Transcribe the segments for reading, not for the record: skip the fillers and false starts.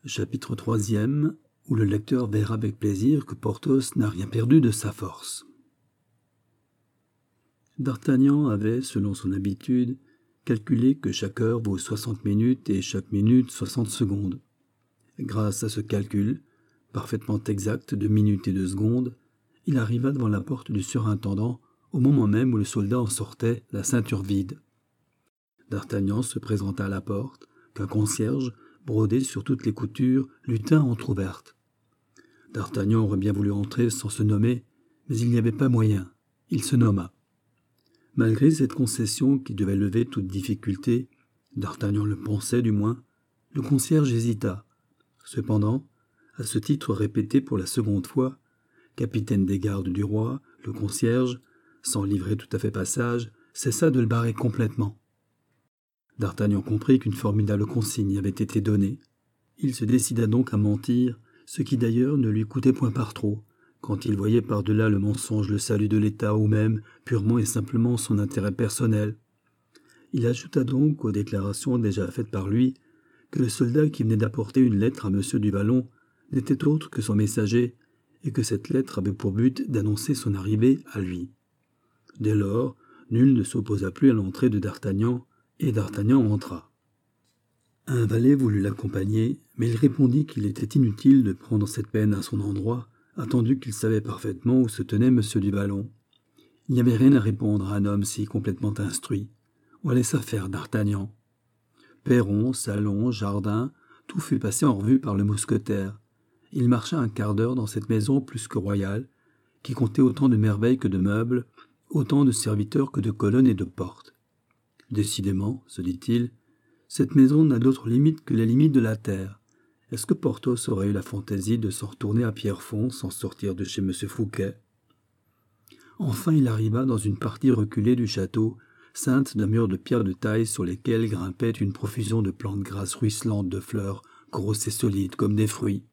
Chapitre 3e, où le lecteur verra avec plaisir que Porthos n'a rien perdu de sa force. D'Artagnan avait, selon son habitude, calculé que chaque heure vaut 60 minutes et chaque minute 60 secondes. Grâce à ce calcul, parfaitement exact de minutes et de secondes, il arriva devant la porte du surintendant au moment même où le soldat en sortait, la ceinture vide. D'Artagnan se présenta à la porte, qu'un concierge, brodé sur toutes les coutures, lui tint entr'ouverte. D'Artagnan aurait bien voulu entrer sans se nommer, mais il n'y avait pas moyen. Il se nomma. Malgré cette concession qui devait lever toute difficulté, D'Artagnan le pensait du moins, le concierge hésita. Cependant, à ce titre répété pour la seconde fois, capitaine des gardes du roi, le concierge, sans livrer tout à fait passage, cessa de le barrer complètement. D'Artagnan comprit qu'une formidable consigne avait été donnée. Il se décida donc à mentir, ce qui d'ailleurs ne lui coûtait point par trop, quand il voyait par-delà le mensonge le salut de l'État ou même, purement et simplement, son intérêt personnel. Il ajouta donc aux déclarations déjà faites par lui que le soldat qui venait d'apporter une lettre à M. du Vallon n'était autre que son messager et que cette lettre avait pour but d'annoncer son arrivée à lui. Dès lors, nul ne s'opposa plus à l'entrée de D'Artagnan, et D'Artagnan entra. Un valet voulut l'accompagner, mais il répondit qu'il était inutile de prendre cette peine à son endroit, attendu qu'il savait parfaitement où se tenait M. du Vallon. Il n'y avait rien à répondre à un homme si complètement instruit. On laissa faire D'Artagnan. Perron, salon, jardin, tout fut passé en revue par le mousquetaire. Il marcha un quart d'heure dans cette maison plus que royale, qui comptait autant de merveilles que de meubles, autant de serviteurs que de colonnes et de portes. Décidément, se dit-il, cette maison n'a d'autre limite que les limites de la terre. Est-ce que Porthos aurait eu la fantaisie de s'en retourner à Pierrefonds sans sortir de chez M. Fouquet? Enfin, il arriva dans une partie reculée du château, ceinte d'un mur de pierre de taille sur lesquels grimpait une profusion de plantes grasses ruisselantes de fleurs, grosses et solides comme des fruits.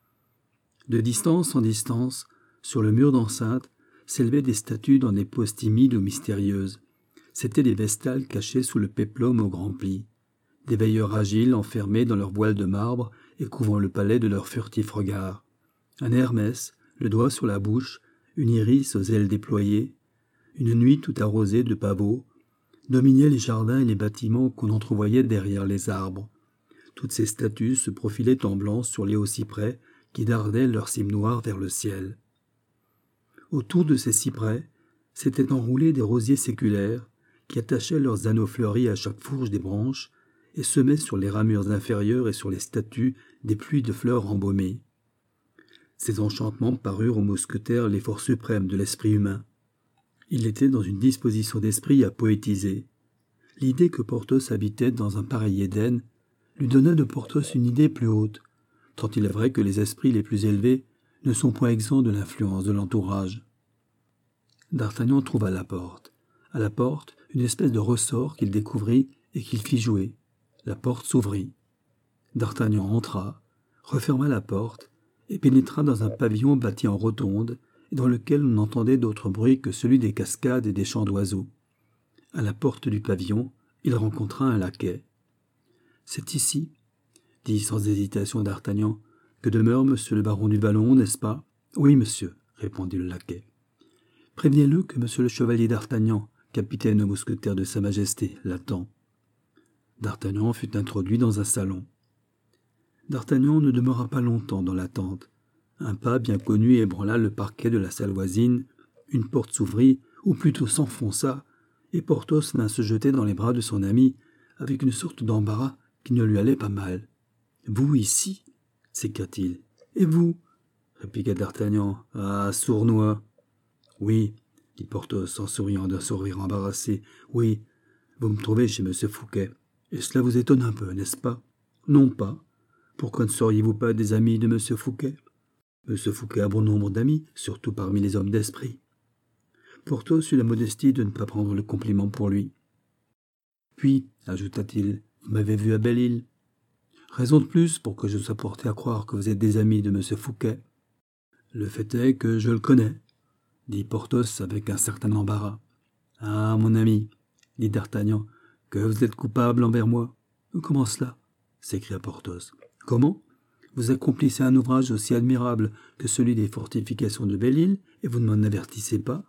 De distance en distance, sur le mur d'enceinte, s'élevaient des statues dans des poses timides ou mystérieuses. C'étaient des vestales cachées sous le péplum au grand pli, des veilleurs agiles enfermés dans leurs voiles de marbre et couvrant le palais de leurs furtifs regards. Un Hermès, le doigt sur la bouche, une Iris aux ailes déployées, une nuit tout arrosée de pavots, dominaient les jardins et les bâtiments qu'on entrevoyait derrière les arbres. Toutes ces statues se profilaient en blanc sur les hauts cyprès qui dardaient leurs cimes noires vers le ciel. Autour de ces cyprès s'étaient enroulés des rosiers séculaires qui attachaient leurs anneaux fleuris à chaque fourche des branches et semaient sur les ramures inférieures et sur les statues des pluies de fleurs embaumées. Ces enchantements parurent au mousquetaire l'effort suprême de l'esprit humain. Il était dans une disposition d'esprit à poétiser. L'idée que Porthos habitait dans un pareil Éden lui donna de Porthos une idée plus haute, tant il est vrai que les esprits les plus élevés ne sont point exempts de l'influence de l'entourage. D'Artagnan trouva la porte. À la porte, une espèce de ressort qu'il découvrit et qu'il fit jouer. La porte s'ouvrit. D'Artagnan entra, referma la porte et pénétra dans un pavillon bâti en rotonde et dans lequel on n'entendait d'autre bruit que celui des cascades et des chants d'oiseaux. À la porte du pavillon, il rencontra un laquais. « C'est ici, » dit sans hésitation D'Artagnan, « que demeure monsieur le baron du Vallon, n'est-ce pas ?»« Oui, monsieur, » répondit le laquais. « Prévenez-le que monsieur le chevalier d'Artagnan, capitaine aux mousquetaires de Sa Majesté, l'attend. » D'Artagnan fut introduit dans un salon. D'Artagnan ne demeura pas longtemps dans l'attente. Un pas bien connu ébranla le parquet de la salle voisine, une porte s'ouvrit, ou plutôt s'enfonça, et Porthos vint se jeter dans les bras de son ami, avec une sorte d'embarras qui ne lui allait pas mal. « Vous ici » s'écria-t-il. « Et vous » répliqua D'Artagnan. « Ah, sournois !»« Oui, » dit Porthos en souriant d'un sourire embarrassé. « Oui, vous me trouvez chez M. Fouquet. Et cela vous étonne un peu, n'est-ce pas ?»« Non pas. Pourquoi ne seriez-vous pas des amis de M. Fouquet ?»« M. Fouquet a bon nombre d'amis, surtout parmi les hommes d'esprit. » Porthos eut la modestie de ne pas prendre le compliment pour lui. « Puis, ajouta-t-il, vous m'avez vu à Belle-Île. Raison de plus pour que je sois porté à croire que vous êtes des amis de M. Fouquet. »« Le fait est que je le connais, » dit Porthos avec un certain embarras. « Ah, mon ami, » dit D'Artagnan, « que vous êtes coupable envers moi. »« Comment cela ?» s'écria Porthos. « Comment ? Vous accomplissez un ouvrage aussi admirable que celui des fortifications de Belle-Île, et vous ne m'en avertissez pas.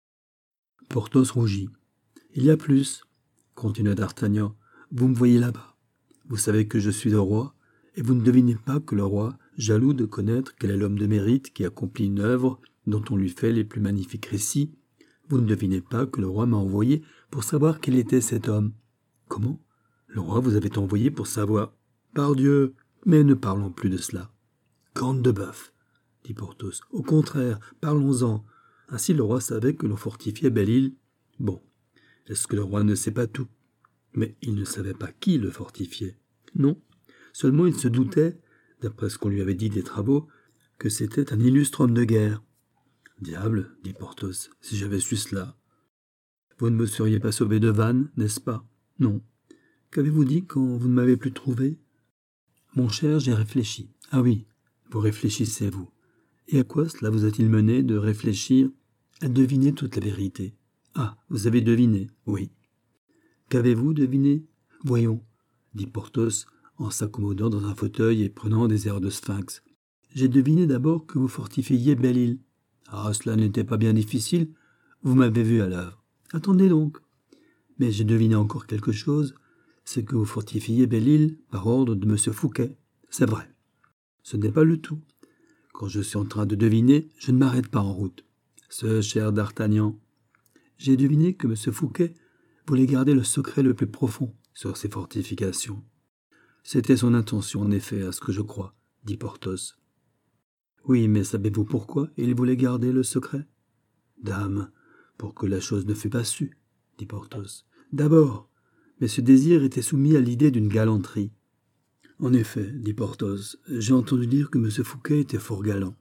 Porthos rougit. Il y a plus, continua d'Artagnan. Vous me voyez là-bas. Vous savez que je suis le roi, et vous ne devinez pas que le roi, jaloux de connaître quel est l'homme de mérite qui accomplit une œuvre dont on lui fait les plus magnifiques récits, vous ne devinez pas que le roi m'a envoyé pour savoir quel était cet homme. Comment? Le roi vous avait envoyé pour savoir. Pardieu! Mais ne parlons plus de cela. Corne de bœuf, dit Porthos. Au contraire, parlons-en. Ainsi le roi savait que l'on fortifiait Belle-Île. Bon, est-ce que le roi ne sait pas tout? Mais il ne savait pas qui le fortifiait. Non, seulement il se doutait, d'après ce qu'on lui avait dit des travaux, que c'était un illustre homme de guerre. Diable, dit Porthos, si j'avais su cela. Vous ne me seriez pas sauvé de Vannes, n'est-ce pas? Non. Qu'avez-vous dit quand vous ne m'avez plus trouvé? Mon cher, j'ai réfléchi. Ah oui, vous réfléchissez, vous. Et à quoi cela vous a-t-il mené de réfléchir, à deviner toute la vérité? Ah, vous avez deviné, oui. Qu'avez-vous deviné? Voyons, dit Porthos, en s'accommodant dans un fauteuil et prenant des airs de sphinx. J'ai deviné d'abord que vous fortifiiez Belle-Île. Ah, cela n'était pas bien difficile, vous m'avez vu à l'œuvre. Attendez donc. Mais j'ai deviné encore quelque chose, c'est que vous fortifiiez Belle-Île par ordre de M. Fouquet. C'est vrai. Ce n'est pas le tout. Quand je suis en train de deviner, je ne m'arrête pas en route. Ce cher d'Artagnan. J'ai deviné que M. Fouquet voulait garder le secret le plus profond sur ces fortifications. C'était son intention, en effet, à ce que je crois, dit Porthos. Oui, mais savez-vous pourquoi il voulait garder le secret? Dame, pour que la chose ne fût pas sue, dit Porthos. D'abord, mais ce désir était soumis à l'idée d'une galanterie. En effet, dit Porthos, j'ai entendu dire que M. Fouquet était fort galant.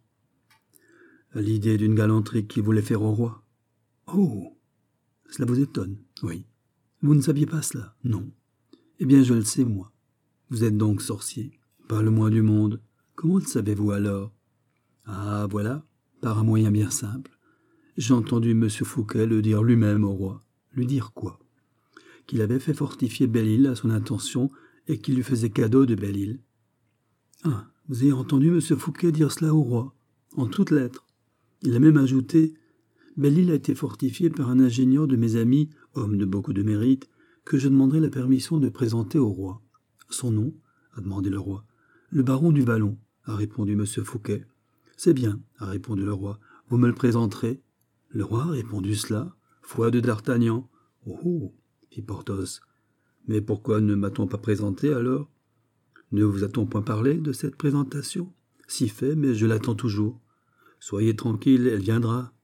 À l'idée d'une galanterie qu'il voulait faire au roi. Oh, cela vous étonne? Oui. Vous ne saviez pas cela? Non. Eh bien, je le sais, moi. Vous êtes donc sorcier? Pas le moins du monde. Comment le savez-vous alors? Ah, voilà, par un moyen bien simple. J'ai entendu M. Fouquet le dire lui-même au roi. Lui dire quoi? Qu'il avait fait fortifier Belle-Île à son intention et qu'il lui faisait cadeau de Belle-Île. Ah, vous avez entendu M. Fouquet dire cela au roi, en toutes lettres. Il a même ajouté « Belle-Île a été fortifiée par un ingénieur de mes amis, homme de beaucoup de mérite, que je demanderai la permission de présenter au roi. » Son nom, a demandé le roi. Le baron du Vallon, a répondu M. Fouquet. C'est bien, a répondu le roi. Vous me le présenterez? Le roi a répondu cela. Foi de d'Artagnan. Oh, fit Porthos. Mais pourquoi ne m'a-t-on pas présenté alors? Ne vous a-t-on point parlé de cette présentation? Si fait, mais je l'attends toujours. Soyez tranquille, elle viendra.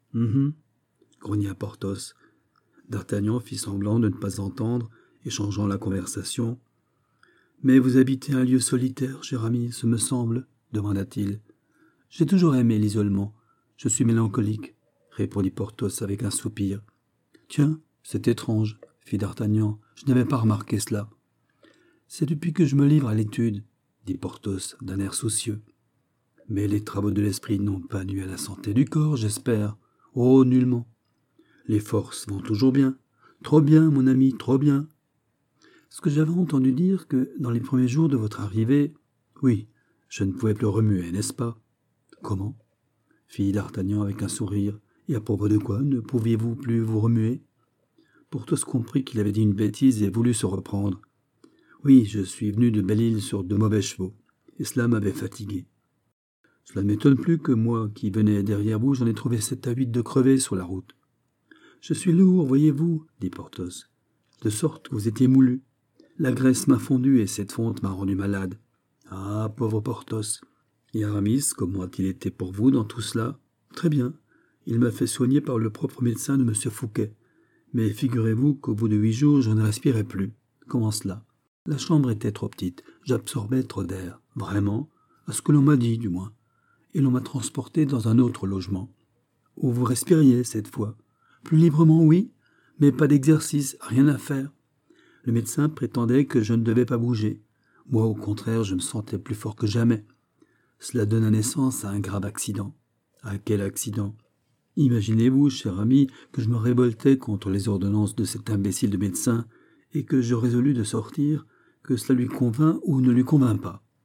Grogna Porthos. D'Artagnan fit semblant de ne pas entendre et changeant la conversation. Mais vous habitez un lieu solitaire, cher ami, ce me semble, demanda-t-il. J'ai toujours aimé l'isolement. Je suis mélancolique, répondit Porthos avec un soupir. Tiens, c'est étrange, fit d'Artagnan. Je n'avais pas remarqué cela. C'est depuis que je me livre à l'étude, dit Porthos d'un air soucieux. Mais les travaux de l'esprit n'ont pas nui à la santé du corps, j'espère. Oh, nullement. Les forces vont toujours bien. Trop bien, mon ami, trop bien. Ce que j'avais entendu dire que, dans les premiers jours de votre arrivée, oui, je ne pouvais plus remuer, n'est-ce pas? Comment? Fit d'Artagnan avec un sourire. Et à propos de quoi ne pouviez-vous plus vous remuer? Porthos comprit qu'il avait dit une bêtise et voulut se reprendre. Oui, je suis venu de Belle-Île sur de mauvais chevaux, et cela m'avait fatigué. Cela ne m'étonne plus que moi, qui venais derrière vous, j'en ai trouvé 7 à 8 de crevés sur la route. Je suis lourd, voyez-vous, dit Porthos, de sorte que vous étiez moulu. La graisse m'a fondu et cette fonte m'a rendu malade. Ah, pauvre Porthos. Et Aramis, comment a-t-il été pour vous dans tout cela? Très bien. Il m'a fait soigner par le propre médecin de M. Fouquet. Mais figurez-vous qu'au bout de 8 jours, je ne respirais plus. Comment cela? La chambre était trop petite. J'absorbais trop d'air. Vraiment? À ce que l'on m'a dit, du moins. Et l'on m'a transporté dans un autre logement. Où vous respiriez, cette fois. Plus librement, oui, mais pas d'exercice, rien à faire. Le médecin prétendait que je ne devais pas bouger. Moi, au contraire, je me sentais plus fort que jamais. Cela donna naissance à un grave accident. À quel accident? Imaginez-vous, cher ami, que je me révoltais contre les ordonnances de cet imbécile de médecin et que je résolus de sortir, que cela lui convint ou ne lui convint pas.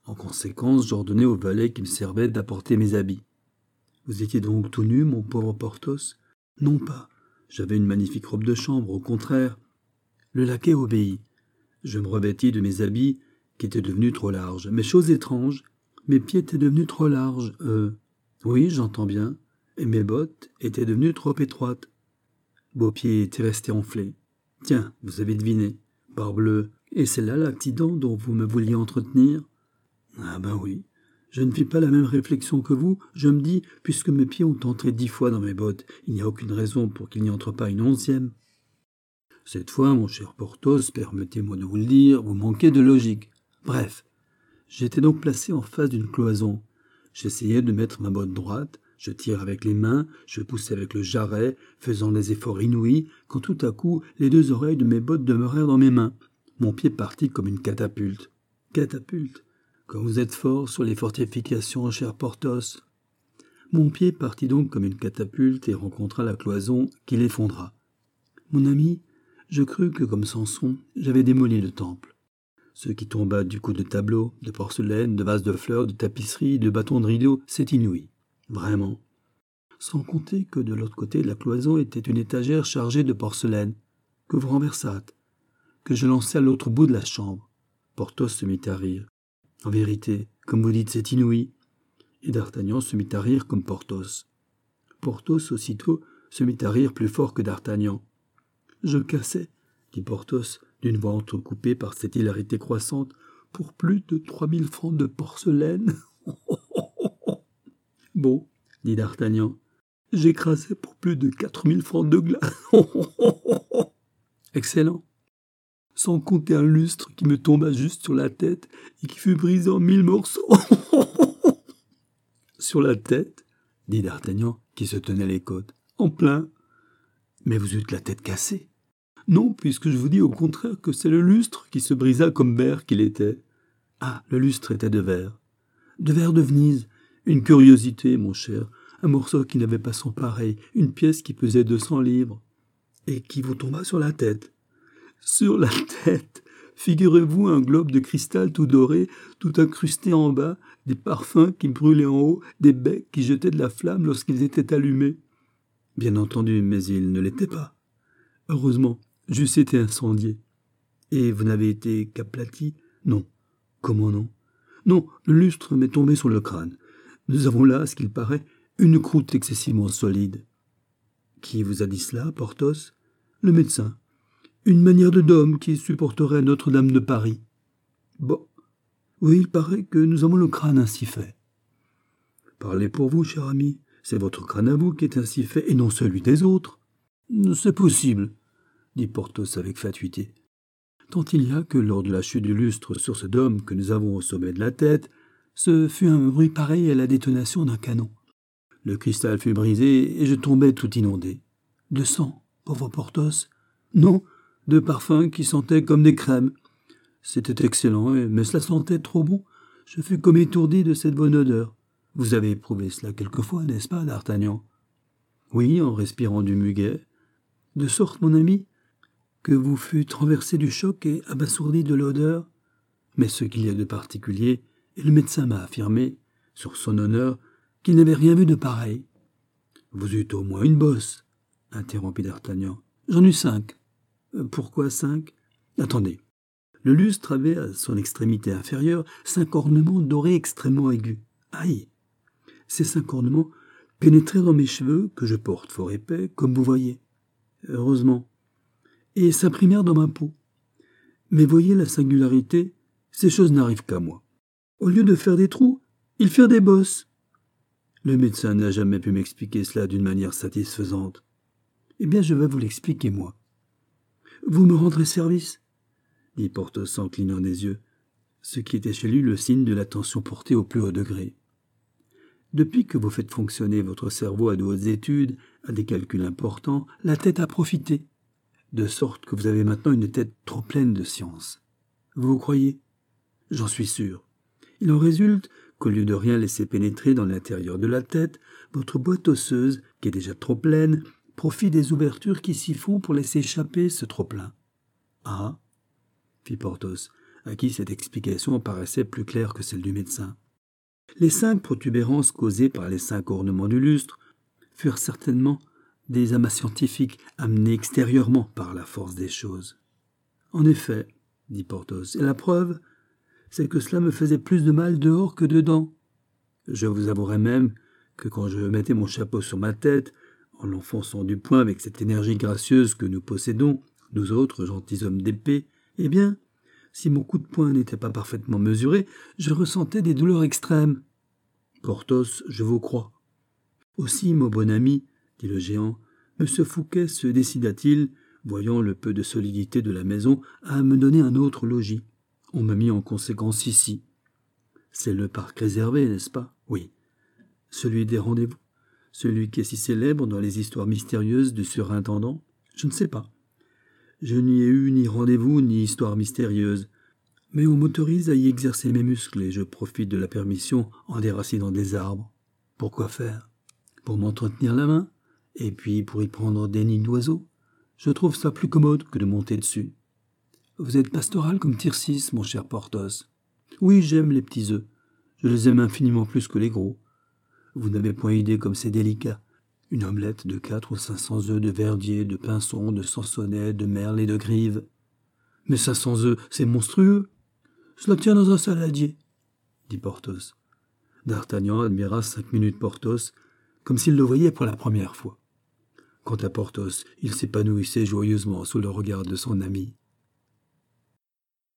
En conséquence, j'ordonnai au valet qui me servait d'apporter mes habits. Vous étiez donc tout nu, mon pauvre Porthos? Non pas. J'avais une magnifique robe de chambre, au contraire. Le laquais obéit. Je me revêtis de mes habits, qui étaient devenus trop larges. Mais chose étrange, mes pieds étaient devenus trop larges. Oui, j'entends bien. Et mes bottes étaient devenues trop étroites. Vos pieds étaient restés enflés. Tiens, vous avez deviné. Parbleu. Et c'est là l'accident dont vous me vouliez entretenir? Ah ben oui. Je ne fis pas la même réflexion que vous. Je me dis, puisque mes pieds ont entré 10 fois dans mes bottes, il n'y a aucune raison pour qu'il n'y entre pas une 11e. Cette fois, mon cher Porthos, permettez-moi de vous le dire, vous manquez de logique. Bref, j'étais donc placé en face d'une cloison. J'essayais de mettre ma botte droite, je tire avec les mains, je pousse avec le jarret, faisant des efforts inouïs, quand tout à coup, les 2 oreilles de mes bottes demeurèrent dans mes mains. Mon pied partit comme une catapulte. Catapulte? Quand vous êtes fort sur les fortifications, cher Porthos. Mon pied partit donc comme une catapulte et rencontra la cloison qui l'effondra. Mon ami, je crus que, comme Samson, j'avais démoli le temple. Ce qui tomba du coup de tableaux, de porcelaine, de vases de fleurs, de tapisseries, de bâtons de rideaux, c'est inouï. Vraiment. Sans compter que de l'autre côté de la cloison était une étagère chargée de porcelaine, que vous renversâtes, que je lançai à l'autre bout de la chambre. Porthos se mit à rire. En vérité, comme vous dites, c'est inouï. Et D'Artagnan se mit à rire comme Porthos. Porthos, aussitôt, se mit à rire plus fort que D'Artagnan. Je cassais, dit Porthos, d'une voix entrecoupée par cette hilarité croissante, pour plus de 3000 francs de porcelaine. Bon, dit D'Artagnan, j'écrasais pour plus de 4000 francs de glace. Excellent. Sans compter un lustre qui me tomba juste sur la tête et qui fut brisé en 1000 morceaux. Sur la tête, dit D'Artagnan, qui se tenait les côtes. En plein. Mais vous eûtes la tête cassée. Non, puisque je vous dis au contraire que c'est le lustre qui se brisa comme verre qu'il était. Ah, le lustre était de verre. De verre de Venise. Une curiosité, mon cher. Un morceau qui n'avait pas son pareil. Une pièce qui pesait 200 livres. Et qui vous tomba sur la tête. Sur la tête. Figurez-vous un globe de cristal tout doré, tout incrusté en bas, des parfums qui brûlaient en haut, des becs qui jetaient de la flamme lorsqu'ils étaient allumés. Bien entendu, mais ils ne l'étaient pas. Heureusement, j'eusse été incendié. Et vous n'avez été qu'aplati? Non. Comment non? Non, le lustre m'est tombé sur le crâne. Nous avons là, à ce qu'il paraît, une croûte excessivement solide. Qui vous a dit cela, Porthos? Le médecin. Une manière de d'homme qui supporterait Notre-Dame de Paris. Bon. Oui, il paraît que nous avons le crâne ainsi fait. Parlez pour vous, cher ami. C'est votre crâne à vous qui est ainsi fait, et non celui des autres. C'est possible, dit Porthos avec fatuité. Tant il y a que lors de la chute du lustre sur ce dôme que nous avons au sommet de la tête, ce fut un bruit pareil à la détonation d'un canon. Le cristal fut brisé, et je tombai tout inondé. De sang, pauvre Porthos? Non, de parfums qui sentaient comme des crèmes. C'était excellent, mais cela sentait trop bon. Je fus comme étourdi de cette bonne odeur. Vous avez éprouvé cela quelquefois, n'est-ce pas, D'Artagnan? Oui, en respirant du muguet. De sorte, mon ami, que vous fûtes renversé du choc et abasourdi de l'odeur. Mais ce qu'il y a de particulier, et le médecin m'a affirmé, sur son honneur, qu'il n'avait rien vu de pareil. Vous eûtes au moins une bosse, interrompit D'Artagnan. J'en eus 5. Pourquoi 5? Attendez. Le lustre avait à son extrémité inférieure 5 ornements dorés extrêmement aigus. Aïe! Ces 5 ornements pénétrèrent dans mes cheveux, que je porte fort épais, comme vous voyez. Heureusement. Et s'imprimèrent dans ma peau. Mais voyez la singularité, ces choses n'arrivent qu'à moi. Au lieu de faire des trous, ils firent des bosses. Le médecin n'a jamais pu m'expliquer cela d'une manière satisfaisante. Eh bien, je vais vous l'expliquer, moi. Vous me rendrez service, dit Porthos en clignant des yeux, ce qui était chez lui le signe de l'attention portée au plus haut degré. Depuis que vous faites fonctionner votre cerveau à de hautes études, à des calculs importants, la tête a profité, de sorte que vous avez maintenant une tête trop pleine de science. Vous croyez? J'en suis sûr. Il en résulte qu'au lieu de rien laisser pénétrer dans l'intérieur de la tête, votre boîte osseuse, qui est déjà trop pleine, profite des ouvertures qui s'y font pour laisser échapper ce trop-plein. Ah, fit Porthos, à qui cette explication paraissait plus claire que celle du médecin. Les 5 protubérances causées par les 5 ornements du lustre furent certainement des amas scientifiques amenés extérieurement par la force des choses. « En effet, dit Porthos, et la preuve, c'est que cela me faisait plus de mal dehors que dedans. Je vous avouerai même que quand je mettais mon chapeau sur ma tête, en l'enfonçant du poing avec cette énergie gracieuse que nous possédons, nous autres gentilshommes d'épée, eh bien, si mon coup de poing n'était pas parfaitement mesuré, je ressentais des douleurs extrêmes. Porthos, je vous crois. Aussi, mon bon ami, dit le géant, M. Fouquet se décida-t-il, voyant le peu de solidité de la maison, à me donner un autre logis. On m'a mis en conséquence ici. C'est le parc réservé, n'est-ce pas? Oui. Celui des rendez-vous? Celui qui est si célèbre dans les histoires mystérieuses du surintendant? Je ne sais pas. Je n'y ai eu ni rendez-vous ni histoire mystérieuse. Mais on m'autorise à y exercer mes muscles et je profite de la permission en déracinant des arbres. Pourquoi faire? Pour m'entretenir la main, et puis pour y prendre des nids d'oiseaux. Je trouve ça plus commode que de monter dessus. Vous êtes pastoral comme Tircis, mon cher Porthos. Oui, j'aime les petits œufs. Je les aime infiniment plus que les gros. Vous n'avez point idée comme c'est délicat. Une omelette de 400 ou 500 œufs de verdier, de pinson, de sansonnet, de merle et de grive. Mais 500 œufs, c'est monstrueux. Cela tient dans un saladier, dit Porthos. D'Artagnan admira 5 minutes Porthos, comme s'il le voyait pour la première fois. Quant à Porthos, il s'épanouissait joyeusement sous le regard de son ami.